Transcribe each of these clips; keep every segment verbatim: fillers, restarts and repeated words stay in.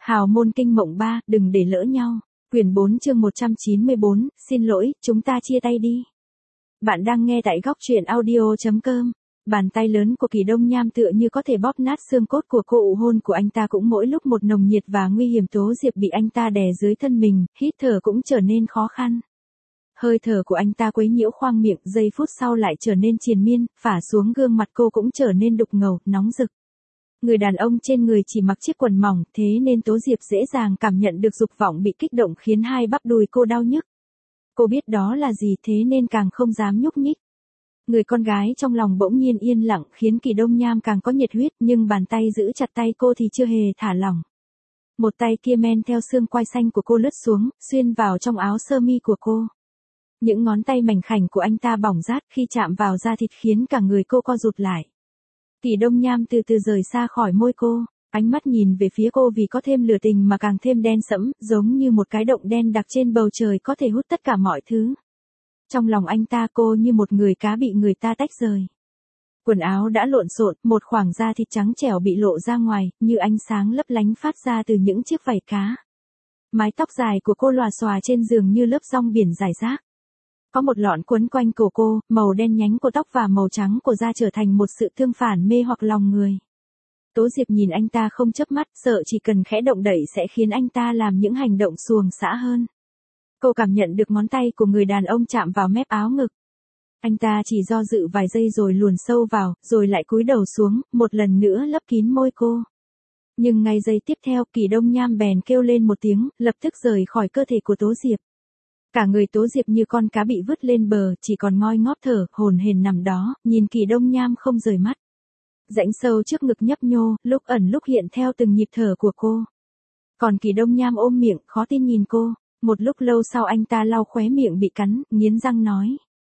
Hào môn kinh mộng ba, đừng để lỡ nhau. Quyển bốn chương một trăm chín mươi bốn, xin lỗi, chúng ta chia tay đi. Bạn đang nghe tại góc truyện audio.com. Bàn tay lớn của Kỳ Đông Nham tựa như có thể bóp nát xương cốt của cô, ụ hôn của anh ta cũng mỗi lúc một nồng nhiệt và nguy hiểm. Tố Diệp bị anh ta đè dưới thân mình, hít thở cũng trở nên khó khăn. Hơi thở của anh ta quấy nhiễu khoang miệng, giây phút sau lại trở nên triền miên, phả xuống gương mặt cô cũng trở nên đục ngầu, nóng rực. Người đàn ông trên người chỉ mặc chiếc quần mỏng, thế nên Tố Diệp dễ dàng cảm nhận được dục vọng bị kích động khiến hai bắp đùi cô đau nhức. Cô biết đó là gì thế nên càng không dám nhúc nhích. Người con gái trong lòng bỗng nhiên yên lặng khiến Kỳ Đông Nham càng có nhiệt huyết, nhưng bàn tay giữ chặt tay cô thì chưa hề thả lỏng. Một tay kia men theo xương quai xanh của cô lướt xuống, xuyên vào trong áo sơ mi của cô. Những ngón tay mảnh khảnh của anh ta bỏng rát khi chạm vào da thịt khiến cả người cô co rụt lại. Kỳ Đông Nham từ từ rời xa khỏi môi cô, ánh mắt nhìn về phía cô vì có thêm lửa tình mà càng thêm đen sẫm, giống như một cái động đen đặc trên bầu trời có thể hút tất cả mọi thứ. Trong lòng anh ta cô như một người cá bị người ta tách rời. Quần áo đã lộn xộn, một khoảng da thịt trắng trẻo bị lộ ra ngoài, như ánh sáng lấp lánh phát ra từ những chiếc vảy cá. Mái tóc dài của cô lòa xòa trên giường như lớp rong biển rải rác. Có một lọn quấn quanh cổ cô, màu đen nhánh của tóc và màu trắng của da trở thành một sự tương phản mê hoặc lòng người. Tố Diệp nhìn anh ta không chớp mắt, sợ chỉ cần khẽ động đậy sẽ khiến anh ta làm những hành động xuồng xã hơn. Cô cảm nhận được ngón tay của người đàn ông chạm vào mép áo ngực. Anh ta chỉ do dự vài giây rồi luồn sâu vào, rồi lại cúi đầu xuống, một lần nữa lấp kín môi cô. Nhưng ngay giây tiếp theo, Kỳ Đông Nham bèn kêu lên một tiếng, lập tức rời khỏi cơ thể của Tố Diệp. Cả người Tố Diệp như con cá bị vứt lên bờ, chỉ còn ngoi ngóp thở, hồn hển nằm đó, nhìn Kỳ Đông Nham không rời mắt. Rãnh sâu trước ngực nhấp nhô, lúc ẩn lúc hiện theo từng nhịp thở của cô. Còn Kỳ Đông Nham ôm miệng, khó tin nhìn cô. Một lúc lâu sau anh ta lau khóe miệng bị cắn, nghiến răng nói.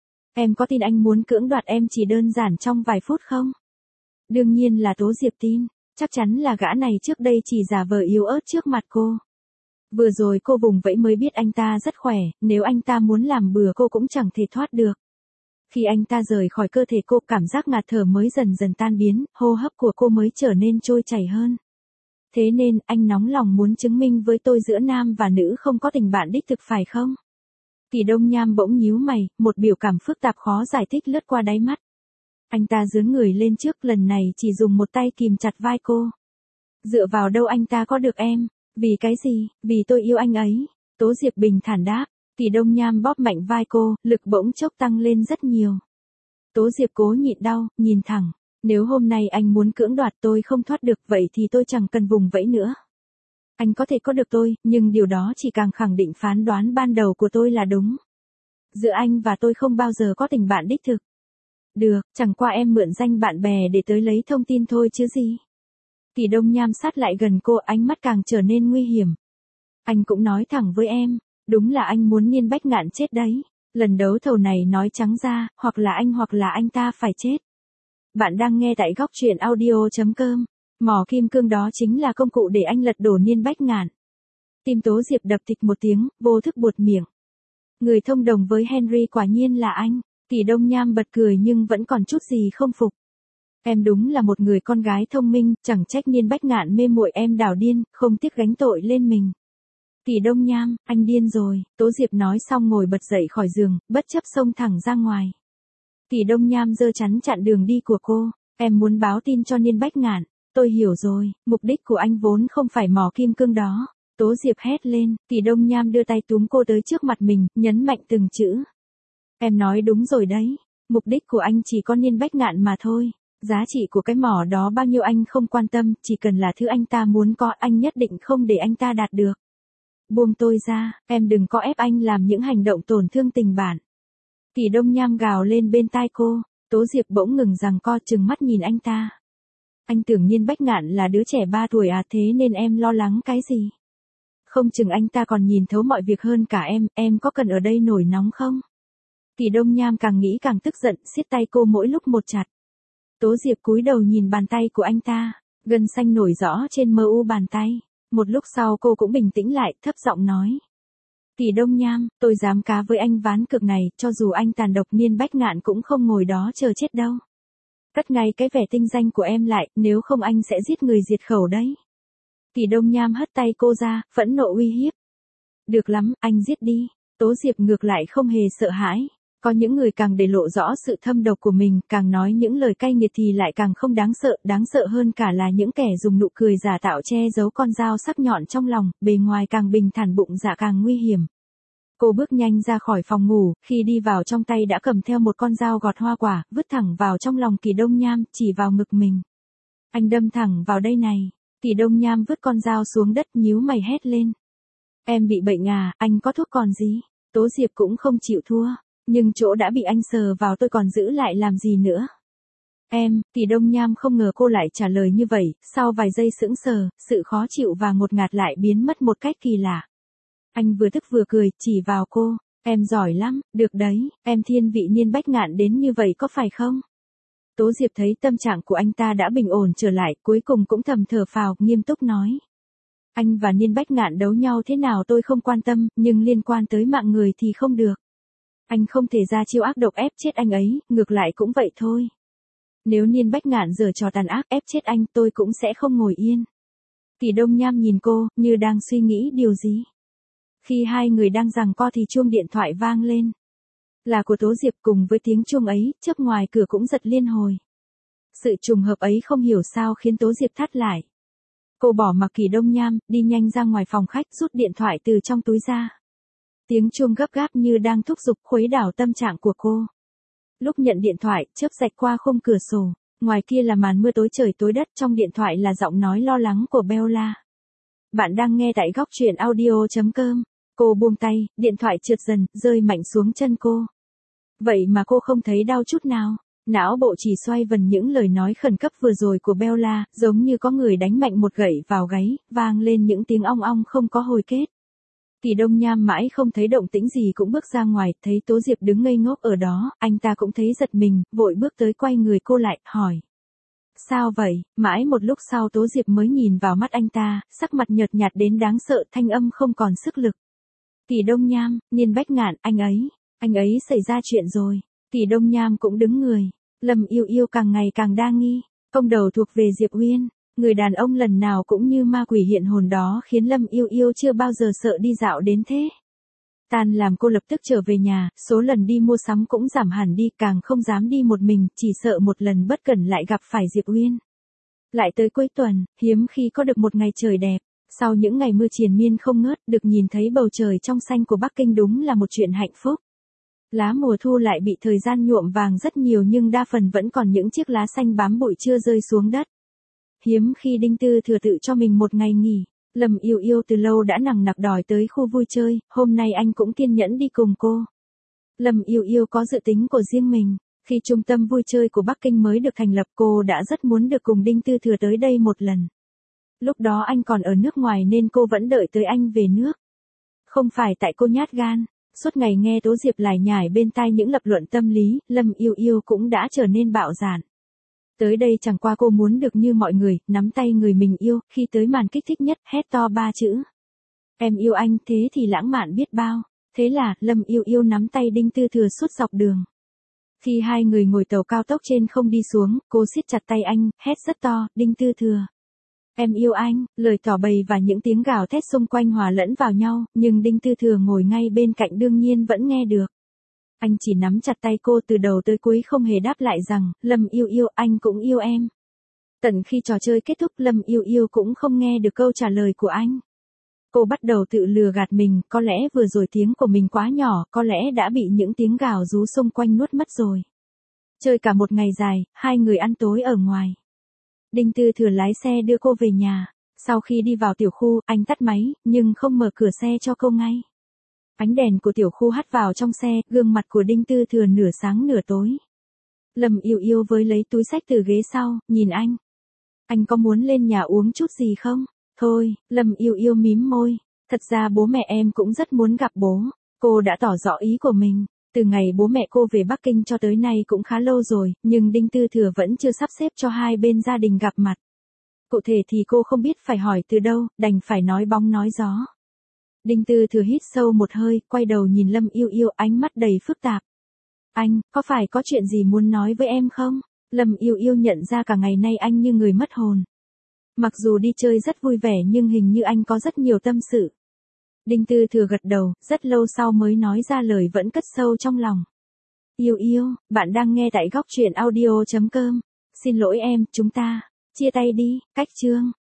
Em có tin anh muốn cưỡng đoạt em chỉ đơn giản trong vài phút không? Đương nhiên là Tố Diệp tin, chắc chắn là gã này trước đây chỉ giả vờ yếu ớt trước mặt cô. Vừa rồi cô vùng vẫy mới biết anh ta rất khỏe, nếu anh ta muốn làm bừa cô cũng chẳng thể thoát được. Khi anh ta rời khỏi cơ thể cô, cảm giác ngạt thở mới dần dần tan biến, hô hấp của cô mới trở nên trôi chảy hơn. Thế nên, anh nóng lòng muốn chứng minh với tôi giữa nam và nữ không có tình bạn đích thực phải không? Kỳ Đông Nham bỗng nhíu mày, một biểu cảm phức tạp khó giải thích lướt qua đáy mắt. Anh ta giương người lên trước, lần này chỉ dùng một tay kìm chặt vai cô. Dựa vào đâu anh ta có được em? Vì cái gì? Vì tôi yêu anh ấy. Tố Diệp bình thản đáp. Kỳ Đông Nham bóp mạnh vai cô, lực bỗng chốc tăng lên rất nhiều. Tố Diệp cố nhịn đau, nhìn thẳng. Nếu hôm nay anh muốn cưỡng đoạt tôi không thoát được, vậy thì tôi chẳng cần vùng vẫy nữa. Anh có thể có được tôi, nhưng điều đó chỉ càng khẳng định phán đoán ban đầu của tôi là đúng. Giữa anh và tôi không bao giờ có tình bạn đích thực. Được, chẳng qua em mượn danh bạn bè để tới lấy thông tin thôi chứ gì. Kỳ Đông Nham sát lại gần cô, ánh mắt càng trở nên nguy hiểm. Anh cũng nói thẳng với em, đúng là anh muốn Niên Bách Ngạn chết đấy. Lần đấu thầu này nói trắng ra, hoặc là anh hoặc là anh ta phải chết. Bạn đang nghe tại góc truyện audio.com. Mỏ kim cương đó chính là công cụ để anh lật đổ Niên Bách Ngạn. Tim Tố Diệp đập thịch một tiếng, vô thức buột miệng. Người thông đồng với Henry quả nhiên là anh. Kỳ Đông Nham bật cười nhưng vẫn còn chút gì không phục. Em đúng là một người con gái thông minh, chẳng trách Niên Bách Ngạn mê muội em đảo điên, không tiếc gánh tội lên mình. Kỳ Đông Nham, anh điên rồi. Tố Diệp nói xong ngồi bật dậy khỏi giường, bất chấp xông thẳng ra ngoài. Kỳ Đông Nham giơ chắn chặn đường đi của cô. Em muốn báo tin cho Niên Bách Ngạn. Tôi hiểu rồi, mục đích của anh vốn không phải mỏ kim cương đó. Tố Diệp hét lên, Kỳ Đông Nham đưa tay túm cô tới trước mặt mình, nhấn mạnh từng chữ. Em nói đúng rồi đấy, mục đích của anh chỉ có Niên Bách Ngạn mà thôi. Giá trị của cái mỏ đó bao nhiêu anh không quan tâm, chỉ cần là thứ anh ta muốn có, anh nhất định không để anh ta đạt được. Buông tôi ra, em đừng có ép anh làm những hành động tổn thương tình bạn. Kỳ Đông Nham gào lên bên tai cô. Tố Diệp bỗng ngừng giằng co, trừng mắt nhìn anh ta. Anh tưởng Niên Bách Ngạn là đứa trẻ ba tuổi à, thế nên em lo lắng cái gì? Không chừng anh ta còn nhìn thấu mọi việc hơn cả em, em có cần ở đây nổi nóng không? Kỳ Đông Nham càng nghĩ càng tức giận, siết tay cô mỗi lúc một chặt. Tố Diệp cúi đầu nhìn bàn tay của anh ta, gân xanh nổi rõ trên mờ u bàn tay. Một lúc sau cô cũng bình tĩnh lại, thấp giọng nói. Kỳ Đông Nham, tôi dám cá với anh ván cược này, cho dù anh tàn độc Niên Bách Ngạn cũng không ngồi đó chờ chết đâu. Cất ngay cái vẻ tinh danh của em lại, nếu không anh sẽ giết người diệt khẩu đấy. Kỳ Đông Nham hất tay cô ra, phẫn nộ uy hiếp. Được lắm, anh giết đi. Tố Diệp ngược lại không hề sợ hãi. Có những người càng để lộ rõ sự thâm độc của mình, càng nói những lời cay nghiệt thì lại càng không đáng sợ, đáng sợ hơn cả là những kẻ dùng nụ cười giả tạo che giấu con dao sắc nhọn trong lòng, bề ngoài càng bình thản bụng dạ càng nguy hiểm. Cô bước nhanh ra khỏi phòng ngủ, khi đi vào trong tay đã cầm theo một con dao gọt hoa quả, vứt thẳng vào trong lòng Kỳ Đông Nham, chỉ vào ngực mình. Anh đâm thẳng vào đây này. Kỳ Đông Nham vứt con dao xuống đất, nhíu mày hét lên. Em bị bệnh à, anh có thuốc còn gì? Tố Diệp cũng không chịu thua. Nhưng chỗ đã bị anh sờ vào tôi còn giữ lại làm gì nữa? Em, Kỳ Đông Nham không ngờ cô lại trả lời như vậy, sau vài giây sững sờ, sự khó chịu và ngột ngạt lại biến mất một cách kỳ lạ. Anh vừa tức vừa cười, chỉ vào cô, em giỏi lắm, được đấy, em thiên vị Niên Bách Ngạn đến như vậy có phải không? Tố Diệp thấy tâm trạng của anh ta đã bình ổn trở lại, cuối cùng cũng thầm thở phào, nghiêm túc nói. Anh và Niên Bách Ngạn đấu nhau thế nào tôi không quan tâm, nhưng liên quan tới mạng người thì không được. Anh không thể ra chiêu ác độc ép chết anh ấy, ngược lại cũng vậy thôi. Nếu Niên Bách Ngạn giở trò tàn ác ép chết anh tôi cũng sẽ không ngồi yên. Kỳ Đông Nham nhìn cô, như đang suy nghĩ điều gì. Khi hai người đang giằng co thì chuông điện thoại vang lên. Là của Tố Diệp, cùng với tiếng chuông ấy, chớp ngoài cửa cũng giật liên hồi. Sự trùng hợp ấy không hiểu sao khiến Tố Diệp thắt lại. Cô bỏ mặc Kỳ Đông Nham, đi nhanh ra ngoài phòng khách rút điện thoại từ trong túi ra. Tiếng chuông gấp gáp như đang thúc giục khuấy đảo tâm trạng của cô. Lúc nhận điện thoại, chớp rạch qua khung cửa sổ, ngoài kia là màn mưa tối trời tối đất, trong điện thoại là giọng nói lo lắng của Bella. Bạn đang nghe tại góc truyện audio chấm com. Cô buông tay, điện thoại trượt dần, rơi mạnh xuống chân cô. Vậy mà cô không thấy đau chút nào. Não bộ chỉ xoay vần những lời nói khẩn cấp vừa rồi của Bella, giống như có người đánh mạnh một gậy vào gáy, vang lên những tiếng ong ong không có hồi kết. Kỳ Đông Nham mãi không thấy động tĩnh gì cũng bước ra ngoài, thấy Tố Diệp đứng ngây ngốc ở đó, anh ta cũng thấy giật mình, vội bước tới quay người cô lại, hỏi. Sao vậy? Mãi một lúc sau Tố Diệp mới nhìn vào mắt anh ta, sắc mặt nhợt nhạt đến đáng sợ, thanh âm không còn sức lực. Kỳ Đông Nham, Niên Bách Ngạn, anh ấy, anh ấy xảy ra chuyện rồi. Kỳ Đông Nham cũng đứng người, Lâm Yêu Yêu càng ngày càng đa nghi, công đầu thuộc về Diệp Uyên. Người đàn ông lần nào cũng như ma quỷ hiện hồn đó khiến Lâm Yêu Yêu chưa bao giờ sợ đi dạo đến thế. Tan làm cô lập tức trở về nhà, số lần đi mua sắm cũng giảm hẳn đi, càng không dám đi một mình, chỉ sợ một lần bất cẩn lại gặp phải Diệp Uyên. Lại tới cuối tuần, hiếm khi có được một ngày trời đẹp, sau những ngày mưa triền miên không ngớt, được nhìn thấy bầu trời trong xanh của Bắc Kinh đúng là một chuyện hạnh phúc. Lá mùa thu lại bị thời gian nhuộm vàng rất nhiều nhưng đa phần vẫn còn những chiếc lá xanh bám bụi chưa rơi xuống đất. Hiếm khi Đinh Tư Thừa tự cho mình một ngày nghỉ, Lâm Yêu Yêu từ lâu đã nằng nặc đòi tới khu vui chơi, hôm nay anh cũng kiên nhẫn đi cùng cô. Lâm Yêu Yêu có dự tính của riêng mình, khi trung tâm vui chơi của Bắc Kinh mới được thành lập cô đã rất muốn được cùng Đinh Tư Thừa tới đây một lần. Lúc đó anh còn ở nước ngoài nên cô vẫn đợi tới anh về nước. Không phải tại cô nhát gan, suốt ngày nghe Tố Diệp lải nhải bên tai những lập luận tâm lý, Lâm Yêu Yêu cũng đã trở nên bạo dạn. Tới đây chẳng qua cô muốn được như mọi người, nắm tay người mình yêu, khi tới màn kích thích nhất, hét to ba chữ. Em yêu anh, thế thì lãng mạn biết bao. Thế là, Lâm Yêu Yêu nắm tay Đinh Tư Thừa suốt dọc đường. Khi hai người ngồi tàu cao tốc trên không đi xuống, cô siết chặt tay anh, hét rất to, Đinh Tư Thừa. Em yêu anh, lời tỏ bày và những tiếng gào thét xung quanh hòa lẫn vào nhau, nhưng Đinh Tư Thừa ngồi ngay bên cạnh đương nhiên vẫn nghe được. Anh chỉ nắm chặt tay cô từ đầu tới cuối không hề đáp lại rằng, Lâm Yêu Yêu, anh cũng yêu em. Tận khi trò chơi kết thúc Lâm Yêu Yêu cũng không nghe được câu trả lời của anh. Cô bắt đầu tự lừa gạt mình, có lẽ vừa rồi tiếng của mình quá nhỏ, có lẽ đã bị những tiếng gào rú xung quanh nuốt mất rồi. Chơi cả một ngày dài, hai người ăn tối ở ngoài. Đinh Tư Thừa lái xe đưa cô về nhà. Sau khi đi vào tiểu khu, anh tắt máy, nhưng không mở cửa xe cho cô ngay. Ánh đèn của tiểu khu hắt vào trong xe, gương mặt của Đinh Tư Thừa nửa sáng nửa tối. Lâm Yêu Yêu với lấy túi xách từ ghế sau, nhìn anh. Anh có muốn lên nhà uống chút gì không? Thôi, Lâm Yêu Yêu mím môi. Thật ra bố mẹ em cũng rất muốn gặp bố. Cô đã tỏ rõ ý của mình. Từ ngày bố mẹ cô về Bắc Kinh cho tới nay cũng khá lâu rồi, nhưng Đinh Tư Thừa vẫn chưa sắp xếp cho hai bên gia đình gặp mặt. Cụ thể thì cô không biết phải hỏi từ đâu, đành phải nói bóng nói gió. Đinh Tư Thừa hít sâu một hơi, quay đầu nhìn Lâm Yêu Yêu, ánh mắt đầy phức tạp. Anh, có phải có chuyện gì muốn nói với em không? Lâm Yêu Yêu nhận ra cả ngày nay anh như người mất hồn. Mặc dù đi chơi rất vui vẻ nhưng hình như anh có rất nhiều tâm sự. Đinh Tư Thừa gật đầu, rất lâu sau mới nói ra lời vẫn cất sâu trong lòng. Yêu yêu, bạn đang nghe tại góc truyện audio chấm com. Xin lỗi em, chúng ta chia tay đi, cách chương.